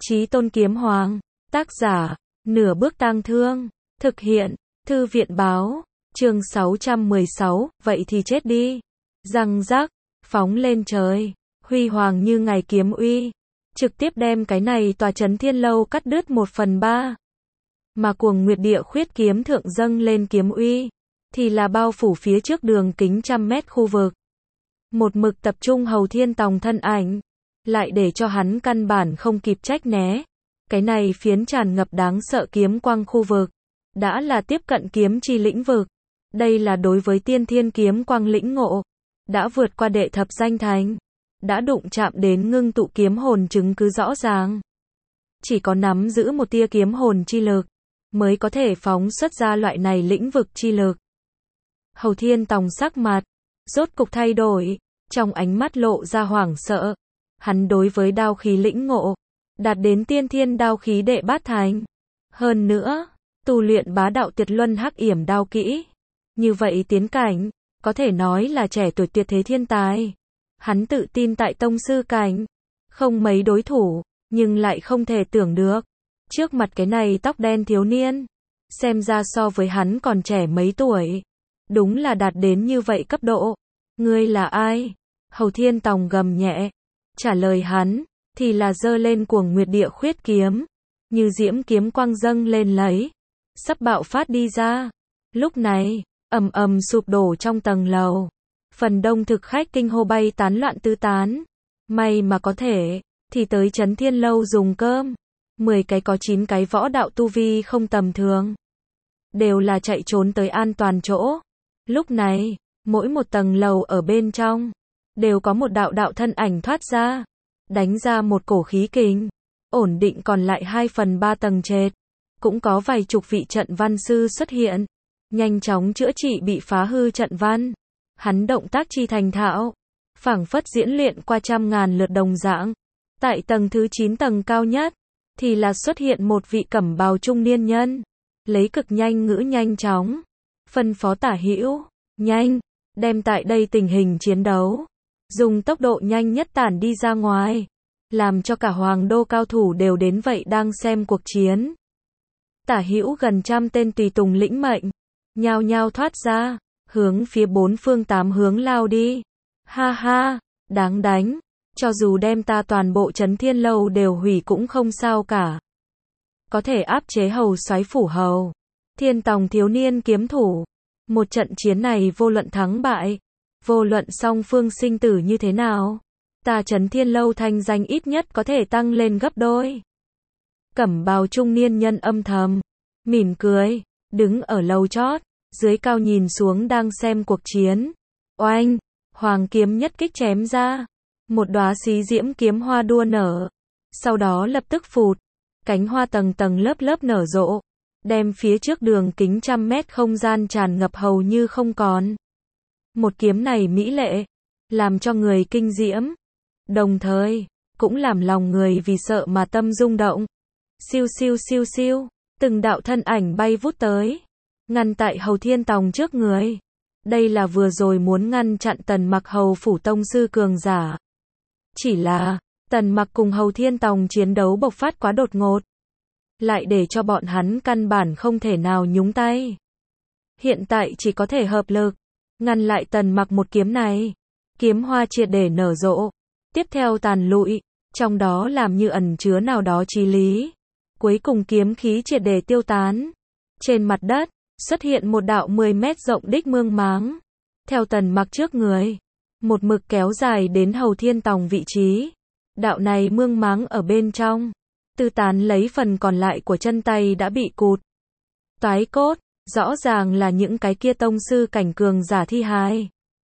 Chí Tôn Kiếm Hoàng, tác giả, Nửa Bước Tang Thương, thực hiện, Thư viện báo, chương 616, vậy thì chết đi. Răng rắc, phóng lên trời, huy hoàng như ngày kiếm uy, trực tiếp đem cái này tòa trấn Thiên Lâu cắt đứt 1/3. Mà cuồng nguyệt địa khuyết kiếm thượng dâng lên kiếm uy, thì là bao phủ phía trước đường kính trăm mét khu vực. Một mực tập trung Hầu Thiên Tòng thân ảnh, lại để cho hắn căn bản không kịp trách né. Cái này phiến tràn ngập đáng sợ kiếm quang khu vực, đã là tiếp cận kiếm chi lĩnh vực. Đây là đối với tiên thiên kiếm quang lĩnh ngộ, đã vượt qua đệ thập danh thành, đã đụng chạm đến ngưng tụ kiếm hồn chứng cứ rõ ràng. Chỉ có nắm giữ một tia kiếm hồn chi lực, mới có thể phóng xuất ra loại này lĩnh vực chi lực. Hầu Thiên Tòng sắc mặt, rốt cục thay đổi, trong ánh mắt lộ ra hoảng sợ. Hắn đối với đao khí lĩnh ngộ, đạt đến tiên thiên đao khí đệ bát thành. Hơn nữa, tu luyện bá đạo tuyệt luân hắc yểm đao kỹ. Như vậy tiến cảnh, có thể nói là trẻ tuổi tuyệt thế thiên tài. Hắn tự tin tại tông sư cảnh, không mấy đối thủ, nhưng lại không thể tưởng được. Trước mặt cái này tóc đen thiếu niên, xem ra so với hắn còn trẻ mấy tuổi. Đúng là đạt đến như vậy cấp độ. Ngươi là ai? Hầu Thiên Tòng gầm nhẹ. Trả lời hắn, thì là giơ lên cuồng nguyệt địa khuyết kiếm. Như diễm kiếm quang dâng lên lấy. Sắp bạo phát đi ra. Lúc này, ầm ầm sụp đổ trong tầng lầu. Phần đông thực khách kinh hô bay tán loạn tứ tán. May mà có thể, thì tới Trấn Thiên Lâu dùng cơm. 10 cái có 9 cái võ đạo tu vi không tầm thường. Đều là chạy trốn tới an toàn chỗ. Lúc này, mỗi một tầng lầu ở bên trong, đều có một đạo đạo thân ảnh thoát ra, đánh ra một cổ khí kình, ổn định còn lại 2/3 tầng trệt. Cũng có vài chục vị trận văn sư xuất hiện, nhanh chóng chữa trị bị phá hư trận văn. Hắn động tác chi thành thạo, phảng phất diễn luyện qua trăm ngàn lượt đồng dạng. Tại tầng thứ 9 tầng cao nhất, thì là xuất hiện một vị cẩm bào trung niên nhân, lấy cực nhanh ngữ nhanh chóng, phân phó Tả Hữu, nhanh, đem tại đây tình hình chiến đấu, dùng tốc độ nhanh nhất tản đi ra ngoài, làm cho cả hoàng đô cao thủ đều đến vậy đang xem cuộc chiến. Tả Hữu gần trăm tên tùy tùng lĩnh mệnh, nhao nhao thoát ra, hướng phía 4 phương 8 hướng lao đi. Ha ha, đáng đánh, cho dù đem ta toàn bộ Trấn Thiên Lâu đều hủy cũng không sao cả. Có thể áp chế Hầu soái phủ Hầu Thiên Tòng thiếu niên kiếm thủ. Một trận chiến này vô luận thắng bại, vô luận song phương sinh tử như thế nào, ta Trấn Thiên Lâu thanh danh ít nhất có thể tăng lên gấp đôi. Cẩm bào trung niên nhân âm thầm, mỉm cười, đứng ở lầu chót, dưới cao nhìn xuống đang xem cuộc chiến. Oanh, hoàng kiếm nhất kích chém ra, một đóa xí diễm kiếm hoa đua nở, sau đó lập tức phụt, cánh hoa tầng tầng lớp lớp nở rộ, đem phía trước đường kính trăm mét không gian tràn ngập hầu như không còn. Một kiếm này mỹ lệ, làm cho người kinh diễm, đồng thời, cũng làm lòng người vì sợ mà tâm rung động. Siêu siêu siêu siêu, từng đạo thân ảnh bay vút tới, ngăn tại Hầu Thiên Tòng trước người. Đây là vừa rồi muốn ngăn chặn Tần Mặc Hầu phủ tông sư cường giả. Chỉ là, Tần Mặc cùng Hầu Thiên Tòng chiến đấu bộc phát quá đột ngột, lại để cho bọn hắn căn bản không thể nào nhúng tay. Hiện tại chỉ có thể hợp lực, ngăn lại Tần Mặc một kiếm này. Kiếm hoa triệt để nở rộ, tiếp theo tàn lụi, trong đó làm như ẩn chứa nào đó chí lý. Cuối cùng kiếm khí triệt để tiêu tán. Trên mặt đất, xuất hiện một đạo 10 mét rộng đích mương máng. Theo Tần Mặc trước người, một mực kéo dài đến Hầu Thiên Tòng vị trí. Đạo này mương máng ở bên trong, tư tán lấy phần còn lại của chân tay đã bị cụt toái cốt, rõ ràng là những cái kia tông sư cảnh cường giả thi hài.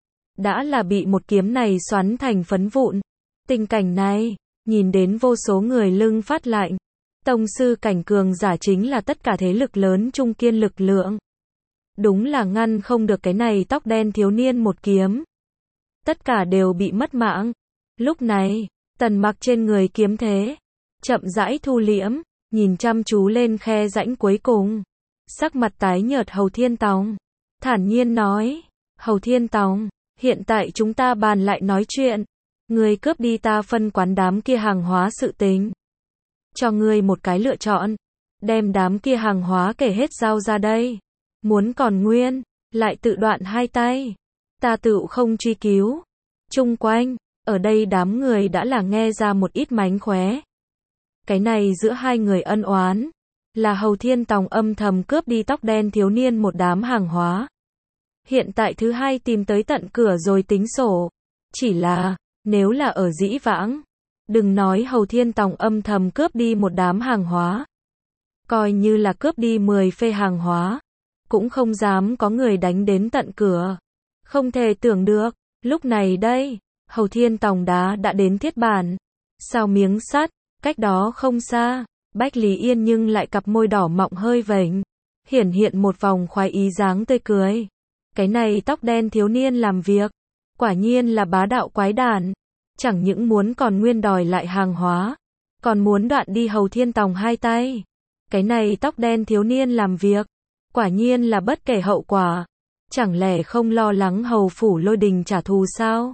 Đã là bị một kiếm này xoắn thành phấn vụn. Tình cảnh này, nhìn đến vô số người lưng phát lạnh. Tông sư cảnh cường giả chính là tất cả thế lực lớn trung kiên lực lượng. Đúng là ngăn không được cái này tóc đen thiếu niên một kiếm. Tất cả đều bị mất mạng. Lúc này, Tần Mặc trên người kiếm thế, chậm rãi thu liễm, nhìn chăm chú lên khe rãnh cuối cùng. Sắc mặt tái nhợt Hầu Thiên Tòng, thản nhiên nói, Hầu Thiên Tòng, hiện tại chúng ta bàn lại nói chuyện. Người cướp đi ta phân quán đám kia hàng hóa sự tình. cho ngươi một cái lựa chọn. Đem đám kia hàng hóa kể hết giao ra đây. Muốn còn nguyên, lại tự đoạn hai tay. Ta tựu không truy cứu. Chung quanh, ở đây đám người đã là nghe ra một ít mánh khóe. Cái này giữa hai người ân oán, là Hầu Thiên Tòng âm thầm cướp đi tóc đen thiếu niên một đám hàng hóa. Hiện tại thứ hai tìm tới tận cửa rồi tính sổ. Chỉ là, nếu là ở dĩ vãng, đừng nói Hầu Thiên Tòng âm thầm cướp đi một đám hàng hóa. Coi như là cướp đi 10 phê hàng hóa, cũng không dám có người đánh đến tận cửa. Không thể tưởng được, lúc này đây, Hầu Thiên Tòng đã đến thiết bản. Sau miếng sắt, cách đó không xa, Bách Lý Yên nhưng lại cặp môi đỏ mọng hơi vểnh, hiển hiện một vòng khoái ý dáng tươi cười. Cái này tóc đen thiếu niên làm việc, quả nhiên là bá đạo quái đản, chẳng những muốn còn nguyên đòi lại hàng hóa, còn muốn đoạn đi Hầu Thiên Tòng hai tay. Cái này tóc đen thiếu niên làm việc, quả nhiên là bất kể hậu quả, chẳng lẽ không lo lắng Hầu phủ Lôi Đình trả thù sao?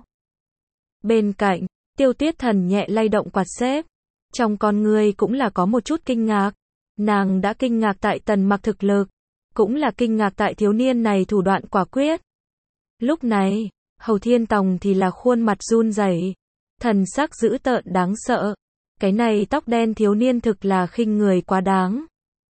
Bên cạnh, Tiêu Tuyết Thần nhẹ lay động quạt xếp, trong con người cũng là có một chút kinh ngạc. Nàng đã kinh ngạc tại Tần Mặc thực lực, cũng là kinh ngạc tại thiếu niên này thủ đoạn quả quyết. Lúc này, Hầu Thiên Tòng thì là khuôn mặt run rẩy, thần sắc dữ tợn đáng sợ. Cái này tóc đen thiếu niên thực là khinh người quá đáng.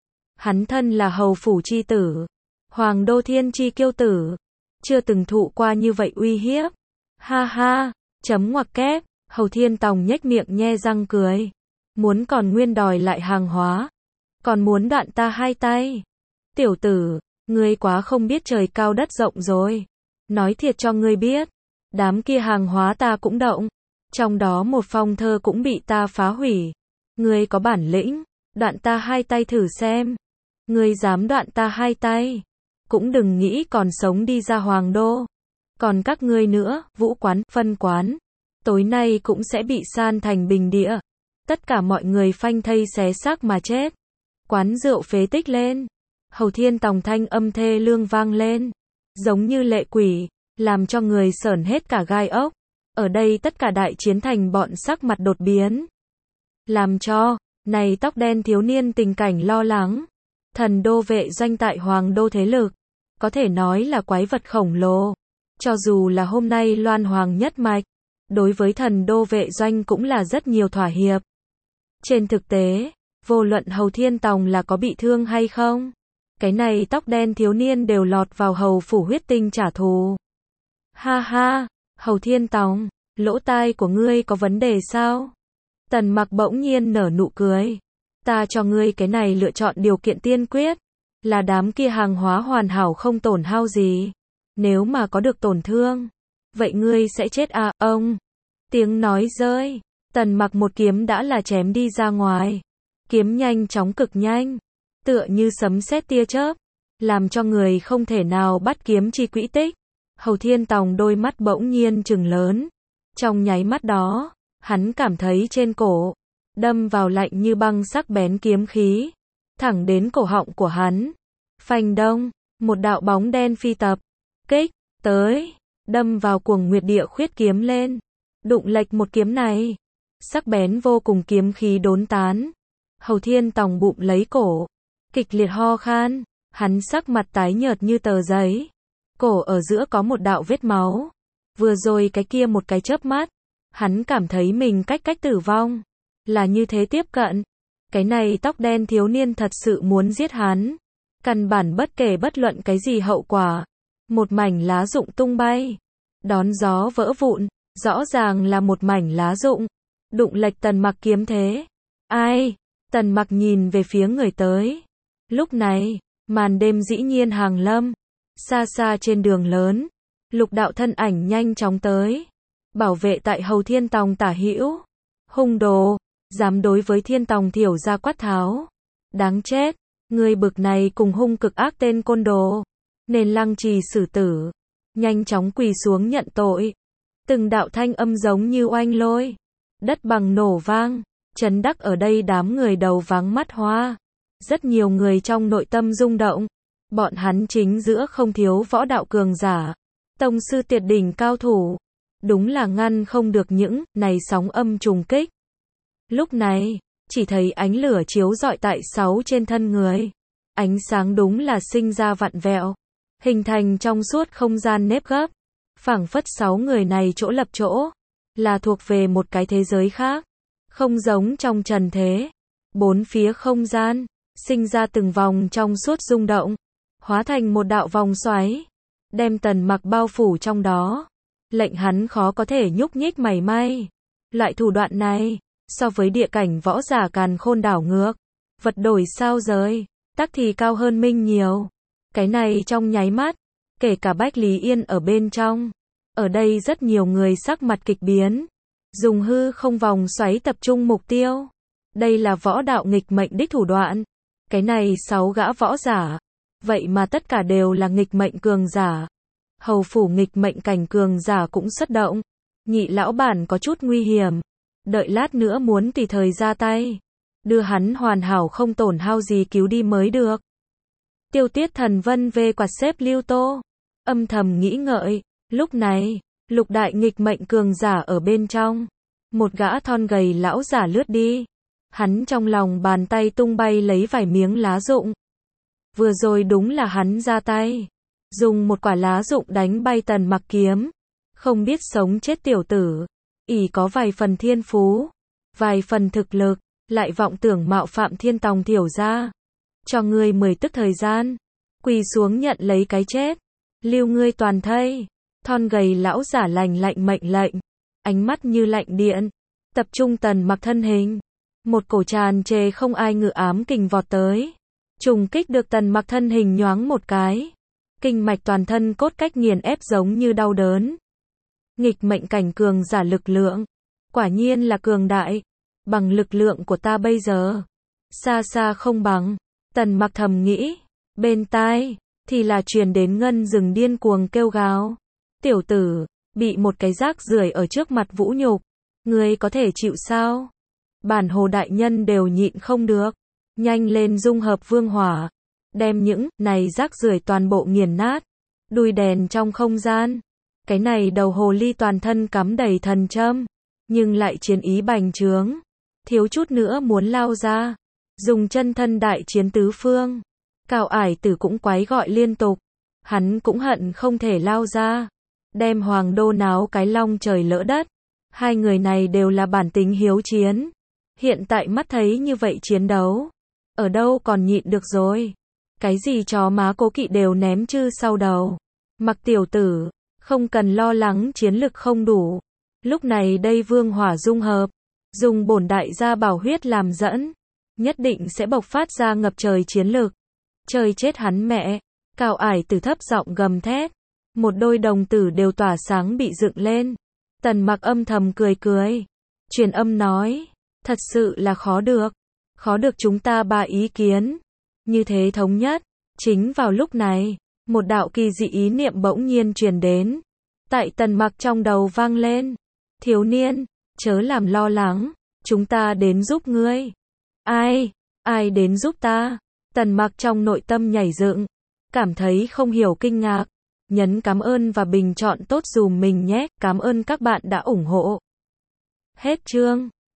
Hắn thân là hầu phủ chi tử, Hoàng Đô Thiên chi kiêu tử, chưa từng thụ qua như vậy uy hiếp. Ha ha, chấm ngoặc kép, Hầu Thiên Tòng nhếch miệng nhe răng cười. Muốn còn nguyên đòi lại hàng hóa, còn muốn đoạn ta hai tay. Tiểu tử, ngươi quá không biết trời cao đất rộng rồi. Nói thiệt cho ngươi biết, đám kia hàng hóa ta cũng động, trong đó một phong thơ cũng bị ta phá hủy. Ngươi có bản lĩnh, đoạn ta hai tay thử xem. Ngươi dám đoạn ta hai tay, cũng đừng nghĩ còn sống đi ra Hoàng Đô. Còn các ngươi nữa, vũ quán, phân quán, tối nay cũng sẽ bị san thành bình địa. Tất cả mọi người phanh thây xé xác mà chết. Quán rượu phế tích lên. Hầu Thiên Tòng thanh âm thê lương vang lên, giống như lệ quỷ, làm cho người sởn hết cả gai ốc. Ở đây tất cả đại chiến thành bọn sắc mặt đột biến, làm cho này tóc đen thiếu niên tình cảnh lo lắng. Thần đô vệ doanh tại Hoàng Đô thế lực, có thể nói là quái vật khổng lồ. Cho dù là hôm nay Loan Hoàng nhất mạch, đối với thần đô vệ doanh cũng là rất nhiều thỏa hiệp. Trên thực tế, vô luận Hầu Thiên Tòng là có bị thương hay không, cái này tóc đen thiếu niên đều lọt vào hầu phủ huyết tinh trả thù. Ha ha, Hầu Thiên Tòng, lỗ tai của ngươi có vấn đề sao? Tần Mặc bỗng nhiên nở nụ cười. Ta cho ngươi cái này lựa chọn điều kiện tiên quyết, là đám kia hàng hóa hoàn hảo không tổn hao gì. Nếu mà có được tổn thương, vậy ngươi sẽ chết à, ông? Tiếng nói rơi, Tần Mặc một kiếm đã là chém đi ra ngoài. Kiếm nhanh chóng cực nhanh, tựa như sấm sét tia chớp, làm cho người không thể nào bắt kiếm chi quỹ tích. Hầu Thiên Tòng đôi mắt bỗng nhiên trừng lớn. Trong nháy mắt đó, hắn cảm thấy trên cổ đâm vào lạnh như băng sắc bén kiếm khí, thẳng đến cổ họng của hắn. Phanh đông, một đạo bóng đen phi tập kích tới, đâm vào cuồng nguyệt địa khuyết kiếm lên. Đụng lệch một kiếm này, sắc bén vô cùng kiếm khí đốn tán. Hầu Thiên Tòng bụng lấy cổ, kịch liệt ho khan, hắn sắc mặt tái nhợt như tờ giấy. Cổ ở giữa có một đạo vết máu. Vừa rồi cái kia một cái chớp mắt, hắn cảm thấy mình cách tử vong. Là như thế tiếp cận. Cái này tóc đen thiếu niên thật sự muốn giết hắn. Căn bản bất kể bất luận cái gì hậu quả. Một mảnh lá rụng tung bay, đón gió vỡ vụn, rõ ràng là một mảnh lá rụng. Đụng lệch Tần Mặc kiếm thế. Ai? Tần Mặc nhìn về phía người tới. Lúc này, màn đêm dĩ nhiên hàng lâm. Xa xa trên đường lớn, lục đạo thân ảnh nhanh chóng tới, bảo vệ tại Hầu Thiên Tòng tả hữu. Hung đồ, dám đối với Thiên Tòng thiểu gia quát tháo. Đáng chết, người bực này cùng hung cực ác tên côn đồ, nên lăng trì xử tử. Nhanh chóng quỳ xuống nhận tội. Từng đạo thanh âm giống như oanh lôi, đất bằng nổ vang, chấn đắc ở đây đám người đầu váng mắt hoa. Rất nhiều người trong nội tâm rung động. Bọn hắn chính giữa không thiếu võ đạo cường giả, tông sư tuyệt đỉnh cao thủ. Đúng là ngăn không được những này sóng âm trùng kích. Lúc này, chỉ thấy ánh lửa chiếu rọi tại 6 trên thân người. Ánh sáng đúng là sinh ra vặn vẹo, hình thành trong suốt không gian nếp gấp. Phảng phất 6 người này chỗ lập chỗ, là thuộc về một cái thế giới khác, không giống trong trần thế. Bốn phía không gian, sinh ra từng vòng trong suốt rung động, hóa thành một đạo vòng xoáy, đem Tần Mặc bao phủ trong đó, lệnh hắn khó có thể nhúc nhích mảy may. Loại thủ đoạn này, so với địa cảnh võ giả càn khôn đảo ngược, vật đổi sao rời, tắc thì cao hơn minh nhiều. Cái này trong nháy mắt, kể cả Bách Lý Yên ở bên trong, ở đây rất nhiều người sắc mặt kịch biến, dùng hư không vòng xoáy tập trung mục tiêu. Đây là võ đạo nghịch mệnh đích thủ đoạn. Cái này 6 gã võ giả, vậy mà tất cả đều là nghịch mệnh cường giả. Hầu phủ nghịch mệnh cảnh cường giả cũng xuất động. Nhị lão bản có chút nguy hiểm, đợi lát nữa muốn tùy thời ra tay, đưa hắn hoàn hảo không tổn hao gì cứu đi mới được. Tiêu Tiết Thần Vân về quạt xếp Lưu Tô, âm thầm nghĩ ngợi. Lúc này, lục đại nghịch mệnh cường giả ở bên trong, một gã thon gầy lão giả lướt đi. Hắn trong lòng bàn tay tung bay lấy vài miếng lá rụng. Vừa rồi đúng là hắn ra tay, dùng một quả lá rụng đánh bay Tần Mặc kiếm. Không biết sống chết tiểu tử, ỷ có vài phần thiên phú, vài phần thực lực, lại vọng tưởng mạo phạm Thiên Tòng tiểu gia. Cho ngươi 10 tức thời gian, quỳ xuống nhận lấy cái chết, lưu ngươi toàn thây. Thon gầy lão giả lạnh lạnh mệnh lệnh, ánh mắt như lạnh điện, tập trung Tần Mặc thân hình. Một cổ tràn trề không ai ngự ám kình vọt tới, trùng kích được Tần Mặc thân hình nhoáng một cái, kinh mạch toàn thân cốt cách nghiền ép giống như đau đớn. Nghịch mệnh cảnh cường giả lực lượng, quả nhiên là cường đại, bằng lực lượng của ta bây giờ, xa xa không bằng. Tần Mặc thầm nghĩ, bên tai thì là truyền đến Ngân Rừng điên cuồng kêu gào, tiểu tử, bị một cái rác rưởi ở trước mặt vũ nhục, ngươi có thể chịu sao? Bản hồ đại nhân đều nhịn không được, nhanh lên dung hợp vương hỏa, đem những này rác rưởi toàn bộ nghiền nát. Đuôi đèn trong không gian, cái này đầu hồ ly toàn thân cắm đầy thần châm, nhưng lại chiến ý bành trướng, thiếu chút nữa muốn lao ra, dùng chân thân đại chiến tứ phương. Cao Ải Tử cũng quái gọi liên tục, hắn cũng hận không thể lao ra, đem Hoàng Đô náo cái long trời lỡ đất. Hai người này đều là bản tính hiếu chiến, hiện tại mắt thấy như vậy chiến đấu, ở đâu còn nhịn được rồi. Cái gì chó má cố kỵ đều ném chư sau đầu. Mặc tiểu tử, không cần lo lắng chiến lực không đủ. Lúc này đây vương hỏa dung hợp, dùng bổn đại gia bảo huyết làm dẫn, nhất định sẽ bộc phát ra ngập trời chiến lực. Trời chết hắn mẹ, Cao Ải Tử thấp giọng gầm thét, một đôi đồng tử đều tỏa sáng bị dựng lên. Tần Mặc âm thầm cười cười, truyền âm nói, thật sự là khó được chúng ta ba ý kiến như thế thống nhất. Chính vào lúc này, một đạo kỳ dị ý niệm bỗng nhiên truyền đến, tại Tần Mặc trong đầu vang lên, thiếu niên, chớ làm lo lắng, chúng ta đến giúp ngươi. Ai đến giúp ta? Tần Mặc trong nội tâm nhảy dựng, cảm thấy không hiểu kinh ngạc, nhấn cảm ơn và bình chọn tốt dùm mình nhé, cảm ơn các bạn đã ủng hộ. Hết chương.